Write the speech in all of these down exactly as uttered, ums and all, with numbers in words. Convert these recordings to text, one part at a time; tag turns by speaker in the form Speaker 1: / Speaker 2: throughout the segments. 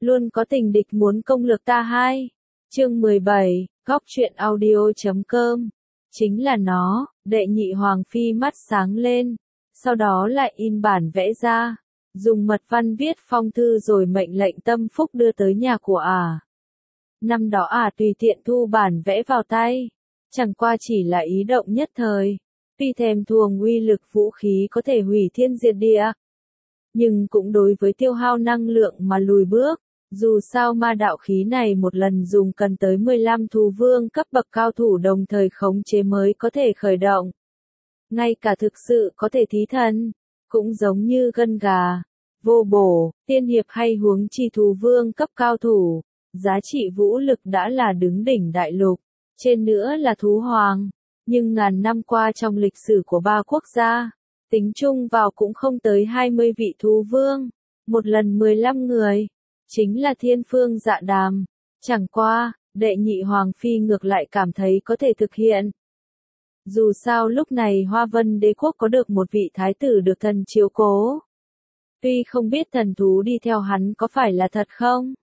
Speaker 1: Luôn có tình địch muốn công lược ta hai. Chương mười bảy, góc truyện audio.com. Chính là nó, Đệ Nhị Hoàng Phi mắt sáng lên, sau đó lại in bản vẽ ra, dùng mật văn viết phong thư rồi mệnh lệnh Tâm Phúc đưa tới nhà của ả. Năm đó ả tùy tiện thu bản vẽ vào tay, chẳng qua chỉ là ý động nhất thời, tuy thèm thuồng uy lực vũ khí có thể hủy thiên diệt địa, nhưng cũng đối với tiêu hao năng lượng mà lùi bước. Dù sao ma đạo khí này một lần dùng cần tới mười lăm thú vương cấp bậc cao thủ đồng thời khống chế mới có thể khởi động. Ngay cả thực sự có thể thí thần, cũng giống như gân gà, vô bổ, tiên hiệp hay huống chi thú vương cấp cao thủ, giá trị vũ lực đã là đứng đỉnh đại lục, trên nữa là thú hoàng, nhưng ngàn năm qua trong lịch sử của ba quốc gia, tính chung vào cũng không tới hai mươi vị thú vương, một lần mười lăm người. Chính là Thiên Phương Dạ Đàm, chẳng qua, Đệ Nhị Hoàng Phi ngược lại cảm thấy có thể thực hiện. Dù sao lúc này Hoa Vân Đế Quốc có được một vị thái tử được thần chiếu cố. Tuy không biết thần thú đi theo hắn có phải là thật không,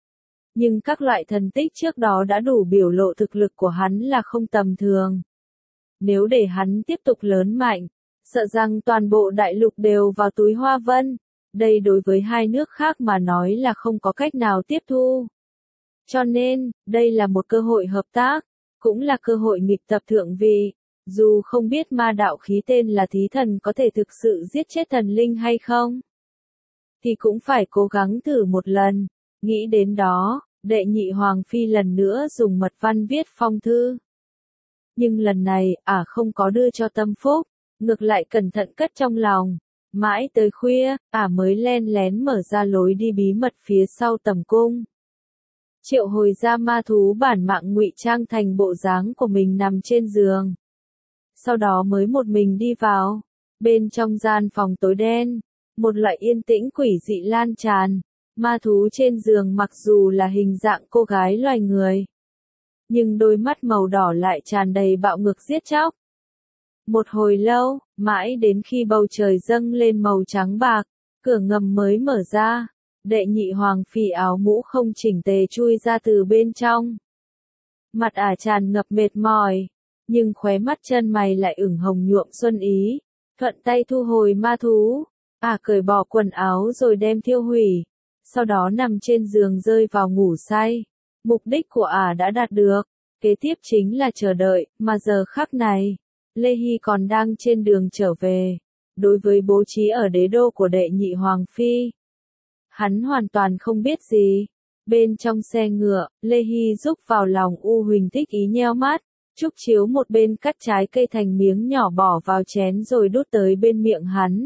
Speaker 1: nhưng các loại thần tích trước đó đã đủ biểu lộ thực lực của hắn là không tầm thường. Nếu để hắn tiếp tục lớn mạnh, sợ rằng toàn bộ đại lục đều vào túi Hoa Vân. Đây đối với hai nước khác mà nói là không có cách nào tiếp thu. Cho nên, đây là một cơ hội hợp tác, cũng là cơ hội nghịch tập thượng vị. Dù không biết ma đạo khí tên là thí thần có thể thực sự giết chết thần linh hay không, thì cũng phải cố gắng thử một lần. Nghĩ đến đó, Đệ Nhị Hoàng Phi lần nữa dùng mật văn viết phong thư. Nhưng lần này, ả không có đưa cho Tâm Phúc, ngược lại cẩn thận cất trong lòng. Mãi tới khuya, ả mới len lén mở ra lối đi bí mật phía sau tầm cung. Triệu hồi ra ma thú bản mạng ngụy trang thành bộ dáng của mình nằm trên giường. Sau đó mới một mình đi vào. Bên trong gian phòng tối đen, một loại yên tĩnh quỷ dị lan tràn. Ma thú trên giường mặc dù là hình dạng cô gái loài người, nhưng đôi mắt màu đỏ lại tràn đầy bạo ngược giết chóc. Một hồi lâu, mãi đến khi bầu trời dâng lên màu trắng bạc, cửa ngầm mới mở ra, Đệ Nhị Hoàng Phi áo mũ không chỉnh tề chui ra từ bên trong. Mặt ả tràn ngập mệt mỏi, nhưng khóe mắt chân mày lại ửng hồng nhuộm xuân ý, thuận tay thu hồi ma thú, ả cởi bỏ quần áo rồi đem thiêu hủy, sau đó nằm trên giường rơi vào ngủ say. Mục đích của ả đã đạt được, kế tiếp chính là chờ đợi, mà giờ khắc này, Lê Hy còn đang trên đường trở về. Đối với bố trí ở đế đô của Đệ Nhị Hoàng Phi, hắn hoàn toàn không biết gì. Bên trong xe ngựa, Lê Hy rúc vào lòng U Huỳnh thích ý nheo mắt. Trúc Chiếu một bên cắt trái cây thành miếng nhỏ bỏ vào chén rồi đút tới bên miệng hắn.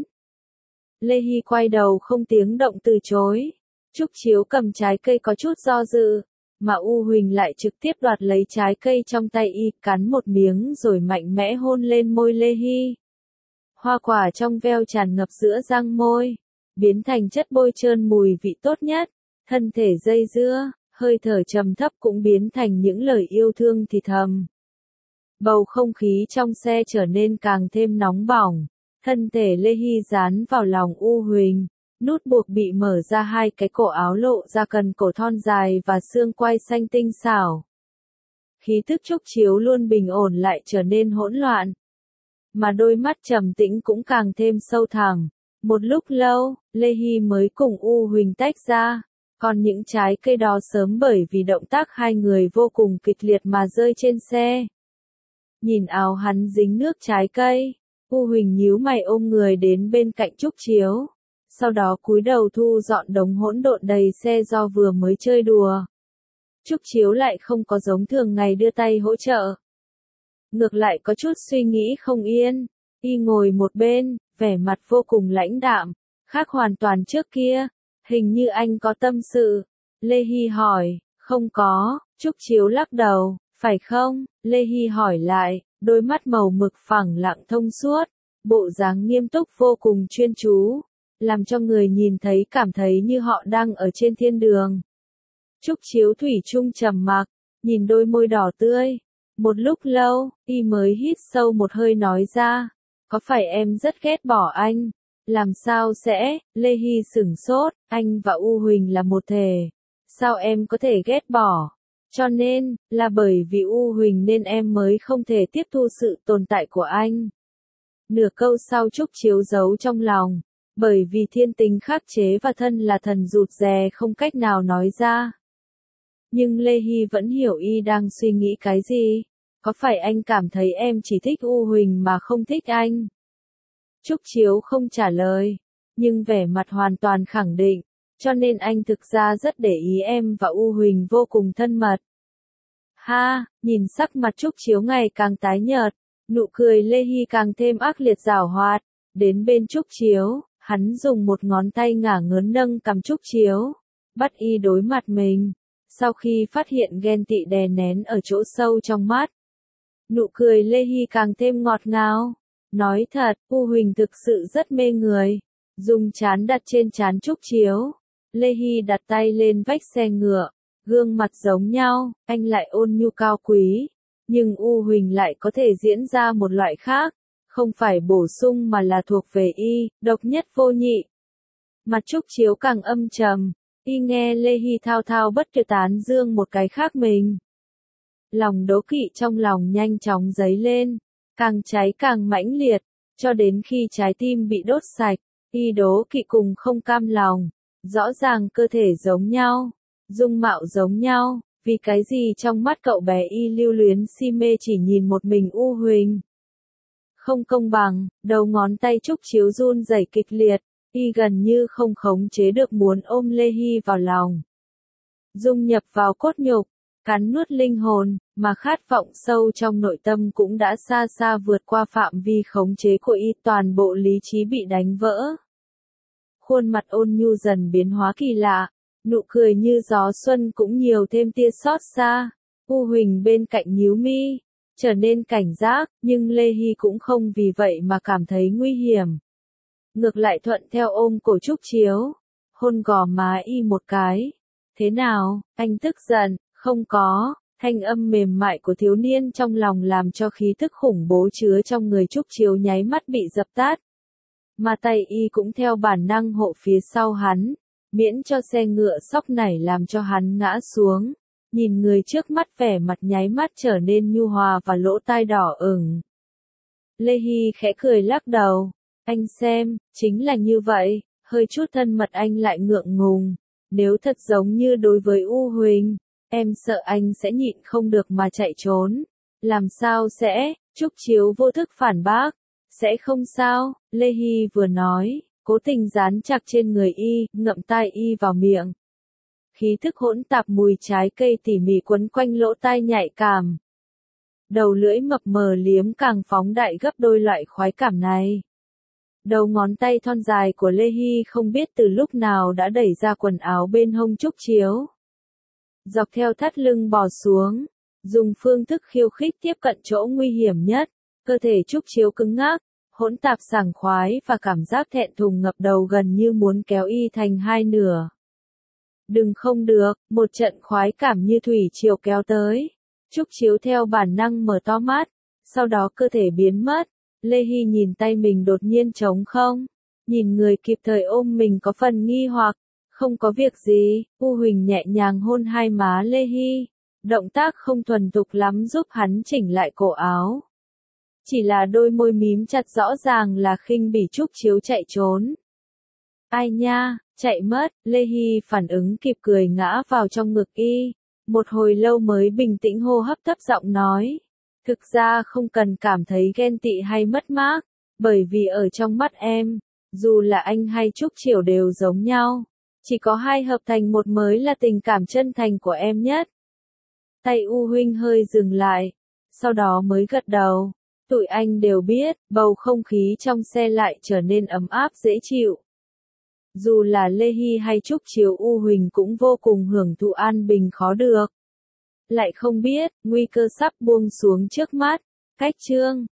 Speaker 1: Lê Hy quay đầu không tiếng động từ chối. Trúc Chiếu cầm trái cây có chút do dự, mà U Huỳnh lại trực tiếp đoạt lấy trái cây trong tay y, cắn một miếng rồi mạnh mẽ hôn lên môi Lê Hy. Hoa quả trong veo tràn ngập giữa răng môi, biến thành chất bôi trơn mùi vị tốt nhất, thân thể dây dưa, hơi thở trầm thấp cũng biến thành những lời yêu thương thì thầm. Bầu không khí trong xe trở nên càng thêm nóng bỏng, thân thể Lê Hy dán vào lòng U Huỳnh. Nút buộc bị mở ra, hai cái cổ áo lộ ra cần cổ thon dài và xương quai xanh tinh xảo. Khí thức Trúc Chiếu luôn bình ổn lại trở nên hỗn loạn, mà đôi mắt trầm tĩnh cũng càng thêm sâu thẳm. Một lúc lâu, Lê Hy mới cùng U Huỳnh tách ra, còn những trái cây đó sớm bởi vì động tác hai người vô cùng kịch liệt mà rơi trên xe. Nhìn áo hắn dính nước trái cây, U Huỳnh nhíu mày ôm người đến bên cạnh Trúc Chiếu. Sau đó cúi đầu thu dọn đống hỗn độn đầy xe do vừa mới chơi đùa. Trúc Chiếu lại không có giống thường ngày đưa tay hỗ trợ. Ngược lại có chút suy nghĩ không yên, y ngồi một bên, vẻ mặt vô cùng lãnh đạm, khác hoàn toàn trước kia, hình như anh có tâm sự. Lê Hy hỏi, không có, Trúc Chiếu lắc đầu, phải không? Lê Hy hỏi lại, đôi mắt màu mực phẳng lặng thông suốt, bộ dáng nghiêm túc vô cùng chuyên chú, làm cho người nhìn thấy cảm thấy như họ đang ở trên thiên đường. Trúc Chiếu thủy chung trầm mặc, nhìn đôi môi đỏ tươi. Một lúc lâu, y mới hít sâu một hơi nói ra, có phải em rất ghét bỏ anh? Làm sao sẽ? Lê Hy sửng sốt, anh và U Huỳnh là một thể, sao em có thể ghét bỏ? Cho nên, là bởi vì U Huỳnh nên em mới không thể tiếp thu sự tồn tại của anh. Nửa câu sau Trúc Chiếu giấu trong lòng, bởi vì thiên tính khắc chế và thân là thần rụt rè không cách nào nói ra. Nhưng Lê Hy vẫn hiểu y đang suy nghĩ cái gì. Có phải anh cảm thấy em chỉ thích U Huỳnh mà không thích anh? Trúc Chiếu không trả lời, nhưng vẻ mặt hoàn toàn khẳng định, cho nên anh thực ra rất để ý em và U Huỳnh vô cùng thân mật. Ha, nhìn sắc mặt Trúc Chiếu ngày càng tái nhợt, nụ cười Lê Hy càng thêm ác liệt giảo hoạt, đến bên Trúc Chiếu, hắn dùng một ngón tay ngả ngớn nâng cằm Trúc Chiếu, bắt y đối mặt mình, sau khi phát hiện ghen tị đè nén ở chỗ sâu trong mắt. Nụ cười Lê Hy càng thêm ngọt ngào, nói thật, U Huỳnh thực sự rất mê người, dùng trán đặt trên trán Trúc Chiếu, Lê Hy đặt tay lên vách xe ngựa, gương mặt giống nhau, anh lại ôn nhu cao quý. Nhưng U Huỳnh lại có thể diễn ra một loại khác, không phải bổ sung mà là thuộc về y, độc nhất vô nhị. Mặt Trúc Chiếu càng âm trầm, y nghe Lê Hy thao thao bất tuyệt tán dương một cái khác mình. Lòng đố kỵ trong lòng nhanh chóng dấy lên, càng cháy càng mãnh liệt, cho đến khi trái tim bị đốt sạch, y đố kỵ cùng không cam lòng, rõ ràng cơ thể giống nhau, dung mạo giống nhau. Vì cái gì trong mắt cậu bé y lưu luyến si mê chỉ nhìn một mình U Huỳnh? Không công bằng, đầu ngón tay Trúc Chiếu run rẩy kịch liệt, y gần như không khống chế được muốn ôm Lê Hy vào lòng. Dung nhập vào cốt nhục, cắn nuốt linh hồn, mà khát vọng sâu trong nội tâm cũng đã xa xa vượt qua phạm vi khống chế của y, toàn bộ lý trí bị đánh vỡ. Khuôn mặt ôn nhu dần biến hóa kỳ lạ. Nụ cười như gió xuân cũng nhiều thêm tia xót xa. U Huỳnh bên cạnh nhíu mi, trở nên cảnh giác, nhưng Lê Hy cũng không vì vậy mà cảm thấy nguy hiểm. Ngược lại thuận theo ôm cổ Trúc Chiếu, hôn gò má y một cái. Thế nào, anh tức giận? Không có, thanh âm mềm mại của thiếu niên trong lòng làm cho khí tức khủng bố chứa trong người Trúc Chiếu nháy mắt bị dập tắt. Mà tay y cũng theo bản năng hộ phía sau hắn. Miễn cho xe ngựa sóc nảy làm cho hắn ngã xuống, nhìn người trước mắt vẻ mặt nháy mắt trở nên nhu hòa và lỗ tai đỏ ửng. Lê Hy khẽ cười lắc đầu, anh xem, chính là như vậy, hơi chút thân mật anh lại ngượng ngùng, nếu thật giống như đối với U Huỳnh, em sợ anh sẽ nhịn không được mà chạy trốn, làm sao sẽ, Trúc Chiếu vô thức phản bác, sẽ không sao, Lê Hy vừa nói. Cố tình dán chặt trên người y, ngậm tai y vào miệng. Khí thức hỗn tạp mùi trái cây tỉ mỉ quấn quanh lỗ tai nhạy cảm. Đầu lưỡi mập mờ liếm càng phóng đại gấp đôi loại khoái cảm này. Đầu ngón tay thon dài của Lê Hy không biết từ lúc nào đã đẩy ra quần áo bên hông Trúc Chiếu. Dọc theo thắt lưng bò xuống, dùng phương thức khiêu khích tiếp cận chỗ nguy hiểm nhất, cơ thể Trúc Chiếu cứng ngắc. Hỗn tạp sảng khoái và cảm giác thẹn thùng ngập đầu gần như muốn kéo y thành hai nửa. Đừng không được, một trận khoái cảm như thủy triều kéo tới. Trúc Chiếu theo bản năng mở to mắt, sau đó cơ thể biến mất. Lê Hy nhìn tay mình đột nhiên trống không, nhìn người kịp thời ôm mình có phần nghi hoặc, không có việc gì, U Huỳnh nhẹ nhàng hôn hai má Lê Hy, động tác không thuần thục lắm giúp hắn chỉnh lại cổ áo. Chỉ là đôi môi mím chặt rõ ràng là khinh bỉ Trúc Chiếu chạy trốn. Ai nha, chạy mất, Lê Hy phản ứng kịp cười ngã vào trong ngực y, một hồi lâu mới bình tĩnh hô hấp thấp giọng nói. Thực ra không cần cảm thấy ghen tị hay mất mát, bởi vì ở trong mắt em, dù là anh hay Trúc Chiếu đều giống nhau, chỉ có hai hợp thành một mới là tình cảm chân thành của em nhất. Tay U Huynh hơi dừng lại, sau đó mới gật đầu. Tụi anh đều biết, bầu không khí trong xe lại trở nên ấm áp dễ chịu. Dù là Lê Hy hay Trúc Chiếu U Huỳnh cũng vô cùng hưởng thụ an bình khó được. Lại không biết, nguy cơ sắp buông xuống trước mắt. Cách chương